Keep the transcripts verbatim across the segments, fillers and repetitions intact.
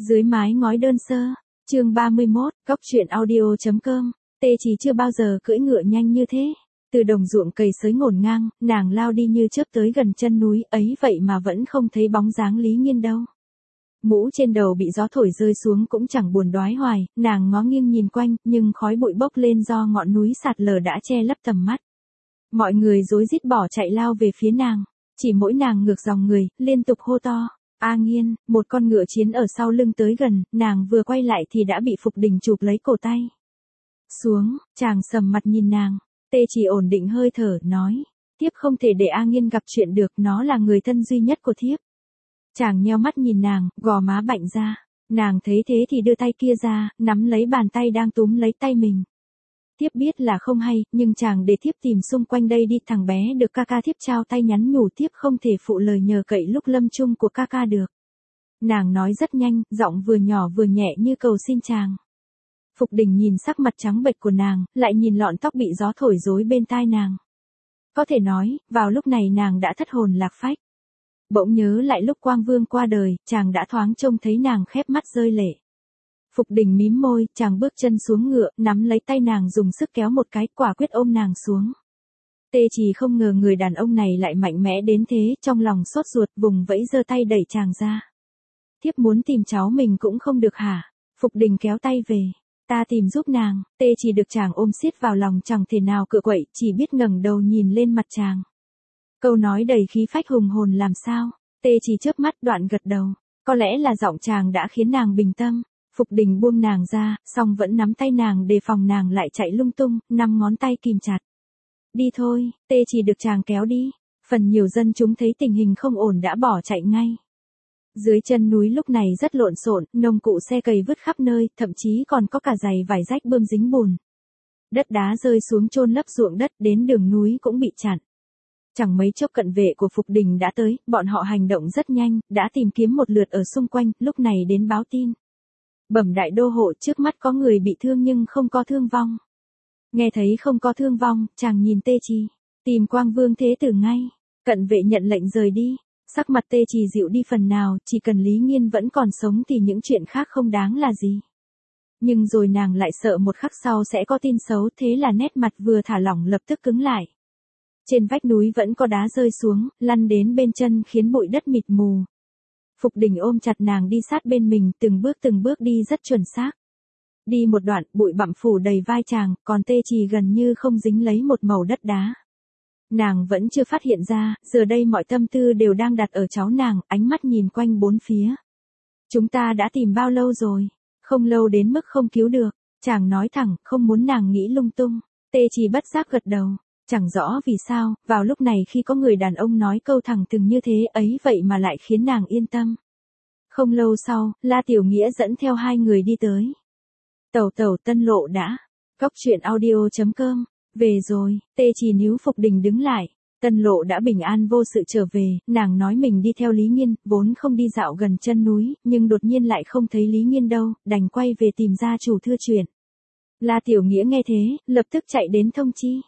Dưới mái ngói đơn sơ, chương ba mươi mốt, cóc truyện audio chấm com, Tê Chỉ chưa bao giờ cưỡi ngựa nhanh như thế. Từ đồng ruộng cày sới ngổn ngang, nàng lao đi như chớp tới gần chân núi, ấy vậy mà vẫn không thấy bóng dáng Lý Nghiên đâu. Mũ trên đầu bị gió thổi rơi xuống cũng chẳng buồn đoái hoài, nàng ngó nghiêng nhìn quanh, nhưng khói bụi bốc lên do ngọn núi sạt lở đã che lấp tầm mắt. Mọi người rối rít bỏ chạy lao về phía nàng, chỉ mỗi nàng ngược dòng người, liên tục hô to. A Nghiên, một con ngựa chiến ở sau lưng tới gần, nàng vừa quay lại thì đã bị Phục Đình chụp lấy cổ tay. Xuống, chàng sầm mặt nhìn nàng, Tê Chỉ ổn định hơi thở, nói, thiếp không thể để A Nghiên gặp chuyện được, nó là người thân duy nhất của thiếp. Chàng nheo mắt nhìn nàng, gò má bạnh ra, nàng thấy thế thì đưa tay kia ra, nắm lấy bàn tay đang túm lấy tay mình. Thiếp biết là không hay, nhưng chàng để thiếp tìm xung quanh đây đi, thằng bé được ca ca thiếp trao tay nhắn nhủ thiếp không thể phụ lời nhờ cậy lúc lâm chung của ca ca được. Nàng nói rất nhanh, giọng vừa nhỏ vừa nhẹ như cầu xin chàng. Phục Đình nhìn sắc mặt trắng bệch của nàng, lại nhìn lọn tóc bị gió thổi rối bên tai nàng. Có thể nói, vào lúc này nàng đã thất hồn lạc phách. Bỗng nhớ lại lúc Quang Vương qua đời, chàng đã thoáng trông thấy nàng khép mắt rơi lệ. Phục Đình mím môi, chàng bước chân xuống ngựa, nắm lấy tay nàng dùng sức kéo một cái, quả quyết ôm nàng xuống. Tê Chỉ không ngờ người đàn ông này lại mạnh mẽ đến thế, trong lòng sốt ruột, vùng vẫy giơ tay đẩy chàng ra. Thiếp muốn tìm cháu mình cũng không được hả? Phục Đình kéo tay về. Ta tìm giúp nàng. Tê Chỉ được chàng ôm siết vào lòng chẳng thể nào cựa quậy, chỉ biết ngẩng đầu nhìn lên mặt chàng. Câu nói đầy khí phách hùng hồn làm sao? Tê Chỉ chớp mắt đoạn gật đầu. Có lẽ là giọng chàng đã khiến nàng bình tâm. Phục Đình buông nàng ra, song vẫn nắm tay nàng đề phòng nàng lại chạy lung tung, năm ngón tay kìm chặt. Đi thôi, Tê Chỉ được chàng kéo đi. Phần nhiều dân chúng thấy tình hình không ổn đã bỏ chạy ngay. Dưới chân núi lúc này rất lộn xộn, nông cụ xe cày vứt khắp nơi, thậm chí còn có cả giày vải rách bươm dính bùn. Đất đá rơi xuống chôn lấp ruộng đất, đến đường núi cũng bị chặn. Chẳng mấy chốc cận vệ của Phục Đình đã tới, bọn họ hành động rất nhanh, đã tìm kiếm một lượt ở xung quanh, lúc này đến báo tin. Bẩm đại đô hộ, trước mắt có người bị thương nhưng không có thương vong. Nghe thấy không có thương vong, chàng nhìn Tê Chỉ, tìm Quang Vương Thế Tử ngay. Cận vệ nhận lệnh rời đi, sắc mặt Tê Chỉ dịu đi phần nào, chỉ cần Lý Nghiên vẫn còn sống thì những chuyện khác không đáng là gì. Nhưng rồi nàng lại sợ một khắc sau sẽ có tin xấu, thế là nét mặt vừa thả lỏng lập tức cứng lại. Trên vách núi vẫn có đá rơi xuống, lăn đến bên chân khiến bụi đất mịt mù. Phục Đình ôm chặt nàng đi sát bên mình, từng bước từng bước đi rất chuẩn xác. Đi một đoạn, bụi bặm phủ đầy vai chàng, còn Tê Chỉ gần như không dính lấy một mẩu đất đá. Nàng vẫn chưa phát hiện ra, giờ đây mọi tâm tư đều đang đặt ở cháu nàng, ánh mắt nhìn quanh bốn phía. Chúng ta đã tìm bao lâu rồi? Không lâu đến mức không cứu được. Chàng nói thẳng, không muốn nàng nghĩ lung tung. Tê Chỉ bất giác gật đầu. Chẳng rõ vì sao, vào lúc này khi có người đàn ông nói câu thẳng thừng như thế ấy vậy mà lại khiến nàng yên tâm. Không lâu sau, La Tiểu Nghĩa dẫn theo hai người đi tới. Tẩu tẩu Tân Lộ đã. Cóc truyện audio chấm com. Về rồi, Tê Chỉ níu Phục Đình đứng lại. Tân Lộ đã bình an vô sự trở về, nàng nói mình đi theo Lý Nghiên, vốn không đi dạo gần chân núi, nhưng đột nhiên lại không thấy Lý Nghiên đâu, đành quay về tìm gia chủ thưa chuyện. La Tiểu Nghĩa nghe thế, lập tức chạy đến thông chi.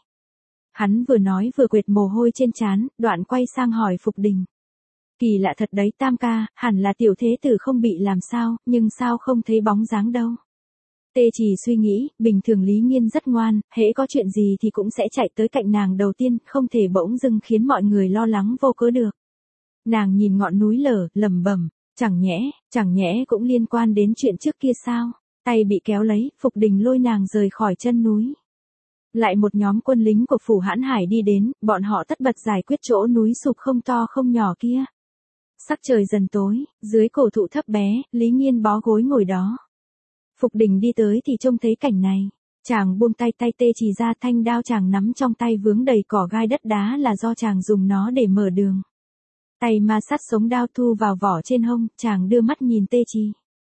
Hắn vừa nói vừa quệt mồ hôi trên trán, đoạn quay sang hỏi Phục Đình. Kỳ lạ thật đấy Tam ca, hẳn là tiểu thế tử không bị làm sao, nhưng sao không thấy bóng dáng đâu. Tê Chỉ suy nghĩ, bình thường Lý Nghiên rất ngoan, hễ có chuyện gì thì cũng sẽ chạy tới cạnh nàng đầu tiên, không thể bỗng dưng khiến mọi người lo lắng vô cớ được. Nàng nhìn ngọn núi lở, lẩm bẩm, chẳng nhẽ, chẳng nhẽ cũng liên quan đến chuyện trước kia sao. Tay bị kéo lấy, Phục Đình lôi nàng rời khỏi chân núi. Lại một nhóm quân lính của phủ Hãn Hải đi đến, bọn họ tất bật giải quyết chỗ núi sụp không to không nhỏ kia. Sắc trời dần tối, dưới cổ thụ thấp bé, Lý Nghiên bó gối ngồi đó. Phục Đình đi tới thì trông thấy cảnh này. Chàng buông tay tay Tê Chỉ ra, thanh đao chàng nắm trong tay vướng đầy cỏ gai đất đá là do chàng dùng nó để mở đường. Tay ma sát sống đao thu vào vỏ trên hông, chàng đưa mắt nhìn Tê Chỉ.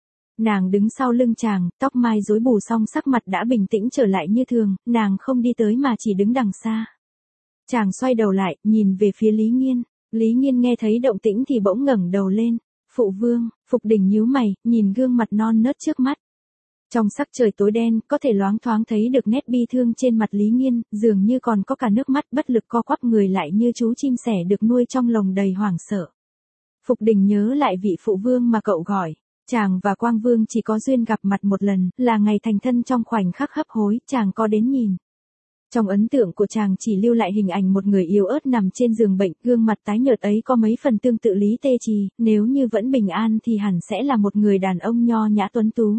Nàng đứng sau lưng chàng, tóc mai rối bù xong sắc mặt đã bình tĩnh trở lại như thường, nàng không đi tới mà chỉ đứng đằng xa. Chàng xoay đầu lại, nhìn về phía Lý Nghiên. Lý Nghiên nghe thấy động tĩnh thì bỗng ngẩng đầu lên. Phụ vương, Phục Đình nhíu mày, nhìn gương mặt non nớt trước mắt. Trong sắc trời tối đen, có thể loáng thoáng thấy được nét bi thương trên mặt Lý Nghiên, dường như còn có cả nước mắt bất lực co quắp người lại như chú chim sẻ được nuôi trong lồng đầy hoảng sợ. Phục Đình nhớ lại vị phụ vương mà cậu gọi. Chàng và Quang Vương chỉ có duyên gặp mặt một lần, là ngày thành thân trong khoảnh khắc hấp hối, chàng có đến nhìn. Trong ấn tượng của chàng chỉ lưu lại hình ảnh một người yếu ớt nằm trên giường bệnh, gương mặt tái nhợt ấy có mấy phần tương tự Lý Tê Trì, nếu như vẫn bình an thì hẳn sẽ là một người đàn ông nho nhã tuấn tú.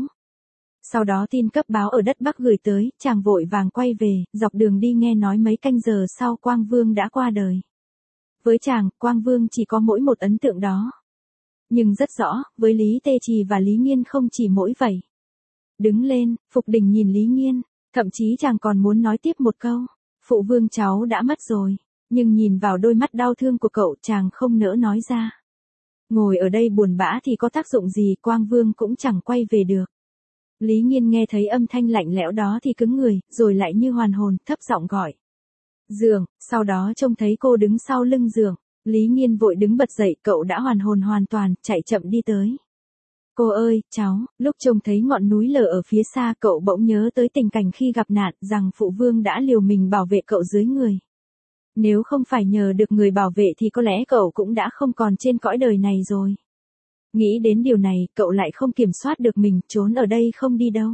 Sau đó tin cấp báo ở đất Bắc gửi tới, chàng vội vàng quay về, dọc đường đi nghe nói mấy canh giờ sau Quang Vương đã qua đời. Với chàng, Quang Vương chỉ có mỗi một ấn tượng đó. Nhưng rất rõ, với Lý Tê Trì và Lý Nghiên không chỉ mỗi vậy. Đứng lên, Phục Đình nhìn Lý Nghiên, thậm chí chàng còn muốn nói tiếp một câu. Phụ vương cháu đã mất rồi, nhưng nhìn vào đôi mắt đau thương của cậu chàng không nỡ nói ra. Ngồi ở đây buồn bã thì có tác dụng gì, Quang Vương cũng chẳng quay về được. Lý Nghiên nghe thấy âm thanh lạnh lẽo đó thì cứng người, rồi lại như hoàn hồn, thấp giọng gọi. Dượng, sau đó trông thấy cô đứng sau lưng Dượng. Lý Nghiên vội đứng bật dậy, cậu đã hoàn hồn hoàn toàn, chạy chậm đi tới. Cô ơi, cháu, lúc trông thấy ngọn núi lở ở phía xa cậu bỗng nhớ tới tình cảnh khi gặp nạn, rằng phụ vương đã liều mình bảo vệ cậu dưới người. Nếu không phải nhờ được người bảo vệ thì có lẽ cậu cũng đã không còn trên cõi đời này rồi. Nghĩ đến điều này, cậu lại không kiểm soát được mình, trốn ở đây không đi đâu.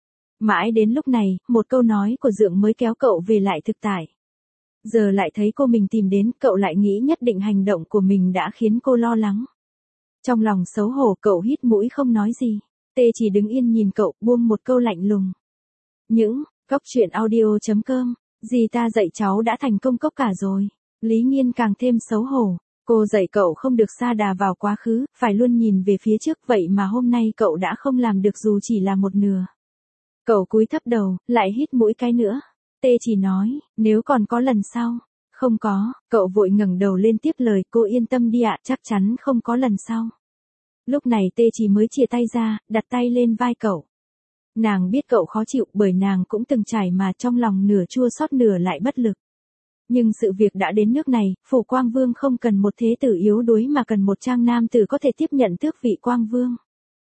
Mãi đến lúc này, một câu nói của Dượng mới kéo cậu về lại thực tại. Giờ lại thấy cô mình tìm đến, cậu lại nghĩ nhất định hành động của mình đã khiến cô lo lắng. Trong lòng xấu hổ cậu hít mũi không nói gì. Tê chỉ đứng yên nhìn cậu, buông một câu lạnh lùng. Những, cốc truyện audio chấm com, dì ta dạy cháu đã thành công cốc cả rồi. Lý Nghiên càng thêm xấu hổ. Cô dạy cậu không được sa đà vào quá khứ, phải luôn nhìn về phía trước, vậy mà hôm nay cậu đã không làm được dù chỉ là một nửa. Cậu cúi thấp đầu, lại hít mũi cái nữa. Tê chỉ nói, nếu còn có lần sau. Không có, cậu vội ngẩng đầu lên tiếp lời, cô yên tâm đi ạ, chắc chắn không có lần sau. Lúc này Tê chỉ mới chìa tay ra, đặt tay lên vai cậu. Nàng biết cậu khó chịu bởi nàng cũng từng trải mà trong lòng nửa chua xót nửa lại bất lực. Nhưng sự việc đã đến nước này, phủ Quang Vương không cần một thế tử yếu đuối mà cần một trang nam tử có thể tiếp nhận tước vị Quang Vương.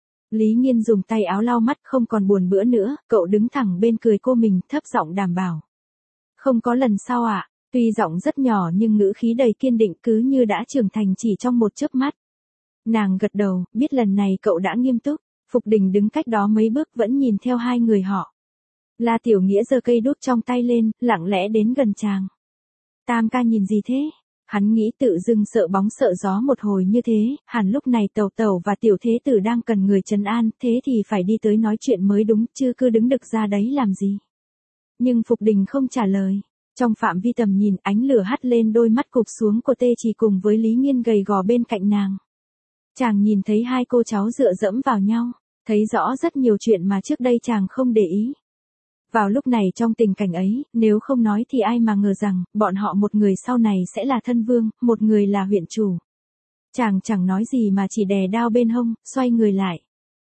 Lý Nghiên dùng tay áo lau mắt không còn buồn bữa nữa, cậu đứng thẳng bên cười cô mình, thấp giọng đảm bảo. Không có lần sau ạ, à? Tuy giọng rất nhỏ nhưng ngữ khí đầy kiên định cứ như đã trưởng thành chỉ trong một chớp mắt. Nàng gật đầu, biết lần này cậu đã nghiêm túc, Phục Đình đứng cách đó mấy bước vẫn nhìn theo hai người họ. La Tiểu Nghĩa giơ cây đuốc trong tay lên, lặng lẽ đến gần chàng. Tam ca nhìn gì thế? Hắn nghĩ tự dưng sợ bóng sợ gió một hồi như thế, hẳn lúc này Tẩu Tẩu và Tiểu Thế Tử đang cần người trấn an, thế thì phải đi tới nói chuyện mới đúng, chứ cứ đứng đực ra đấy làm gì. Nhưng Phục Đình không trả lời. Trong phạm vi tầm nhìn, ánh lửa hắt lên đôi mắt cụp xuống của Tê Chỉ cùng với Lý Nghiên gầy gò bên cạnh nàng. Chàng nhìn thấy hai cô cháu dựa dẫm vào nhau, thấy rõ rất nhiều chuyện mà trước đây chàng không để ý. Vào lúc này trong tình cảnh ấy, nếu không nói thì ai mà ngờ rằng, bọn họ một người sau này sẽ là thân vương, một người là huyện chủ. Chàng chẳng nói gì mà chỉ đè đao bên hông, xoay người lại.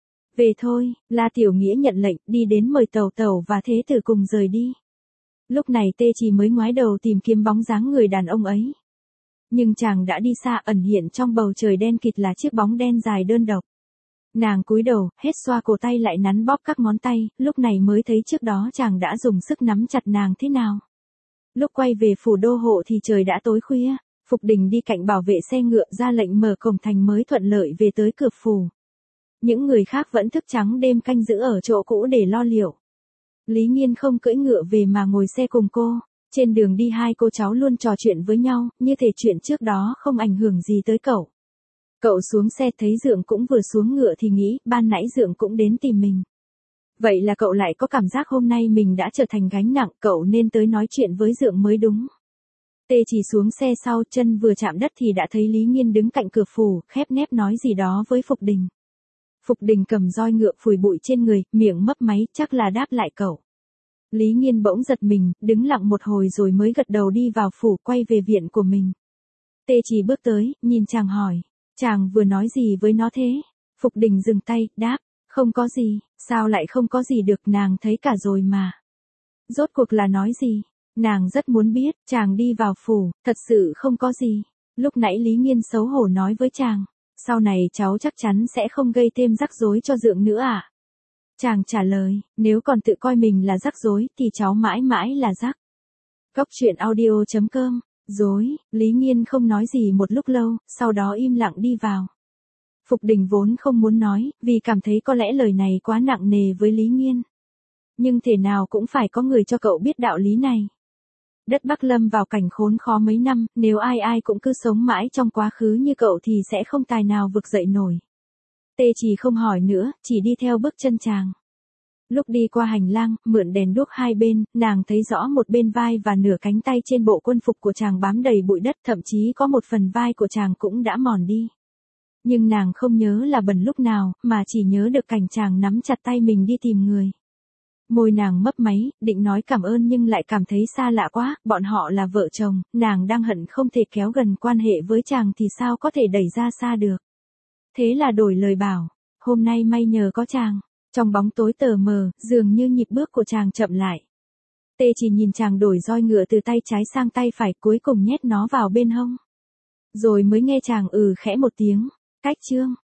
Về thôi, La Tiểu Nghĩa nhận lệnh, đi đến mời Tẩu Tẩu và Thế Tử cùng rời đi. Lúc này Tê Chỉ mới ngoái đầu tìm kiếm bóng dáng người đàn ông ấy. Nhưng chàng đã đi xa, ẩn hiện trong bầu trời đen kịt là chiếc bóng đen dài đơn độc. Nàng cúi đầu, hết xoa cổ tay lại nắn bóp các ngón tay, lúc này mới thấy trước đó chàng đã dùng sức nắm chặt nàng thế nào. Lúc quay về phủ đô hộ thì trời đã tối khuya, Phục Đình đi cạnh bảo vệ xe ngựa ra lệnh mở cổng thành mới thuận lợi về tới cửa phủ. Những người khác vẫn thức trắng đêm canh giữ ở chỗ cũ để lo liệu. Lý Nghiên không cưỡi ngựa về mà ngồi xe cùng cô. Trên đường đi hai cô cháu luôn trò chuyện với nhau, như thể chuyện trước đó không ảnh hưởng gì tới cậu. Cậu xuống xe thấy Dượng cũng vừa xuống ngựa thì nghĩ, ban nãy Dượng cũng đến tìm mình. Vậy là cậu lại có cảm giác hôm nay mình đã trở thành gánh nặng, cậu nên tới nói chuyện với Dượng mới đúng. Tê Chỉ xuống xe sau, chân vừa chạm đất thì đã thấy Lý Nghiên đứng cạnh cửa phủ, khép nép nói gì đó với Phục Đình. Phục Đình cầm roi ngựa phủi bụi trên người, miệng mấp máy, chắc là đáp lại cậu. Lý Nghiên bỗng giật mình, đứng lặng một hồi rồi mới gật đầu đi vào phủ, quay về viện của mình. Tê Chỉ bước tới, nhìn chàng hỏi, chàng vừa nói gì với nó thế? Phục Đình dừng tay, đáp, không có gì, sao lại không có gì được, nàng thấy cả rồi mà. Rốt cuộc là nói gì? Nàng rất muốn biết, chàng đi vào phủ, thật sự không có gì. Lúc nãy Lý Nghiên xấu hổ nói với chàng, sau này cháu chắc chắn sẽ không gây thêm rắc rối cho Dượng nữa à? Chàng trả lời, nếu còn tự coi mình là rắc rối thì cháu mãi mãi là rắc. Cốc truyện audio chấm com, dối, Lý Nghiên không nói gì một lúc lâu, sau đó im lặng đi vào. Phục Đình vốn không muốn nói, vì cảm thấy có lẽ lời này quá nặng nề với Lý Nghiên. Nhưng thể nào cũng phải có người cho cậu biết đạo lý này. Đất Bắc lâm vào cảnh khốn khó mấy năm, nếu ai ai cũng cứ sống mãi trong quá khứ như cậu thì sẽ không tài nào vực dậy nổi. Tê chỉ không hỏi nữa, chỉ đi theo bước chân chàng. Lúc đi qua hành lang, mượn đèn đuốc hai bên, nàng thấy rõ một bên vai và nửa cánh tay trên bộ quân phục của chàng bám đầy bụi đất, thậm chí có một phần vai của chàng cũng đã mòn đi. Nhưng nàng không nhớ là bẩn lúc nào, mà chỉ nhớ được cảnh chàng nắm chặt tay mình đi tìm người. Môi nàng mấp máy, định nói cảm ơn nhưng lại cảm thấy xa lạ quá, bọn họ là vợ chồng, nàng đang hận không thể kéo gần quan hệ với chàng thì sao có thể đẩy ra xa được. Thế là đổi lời bảo, hôm nay may nhờ có chàng. Trong bóng tối tờ mờ, dường như nhịp bước của chàng chậm lại. Tê chỉ nhìn chàng đổi roi ngựa từ tay trái sang tay phải, cuối cùng nhét nó vào bên hông. Rồi mới nghe chàng ừ khẽ một tiếng, cách chương.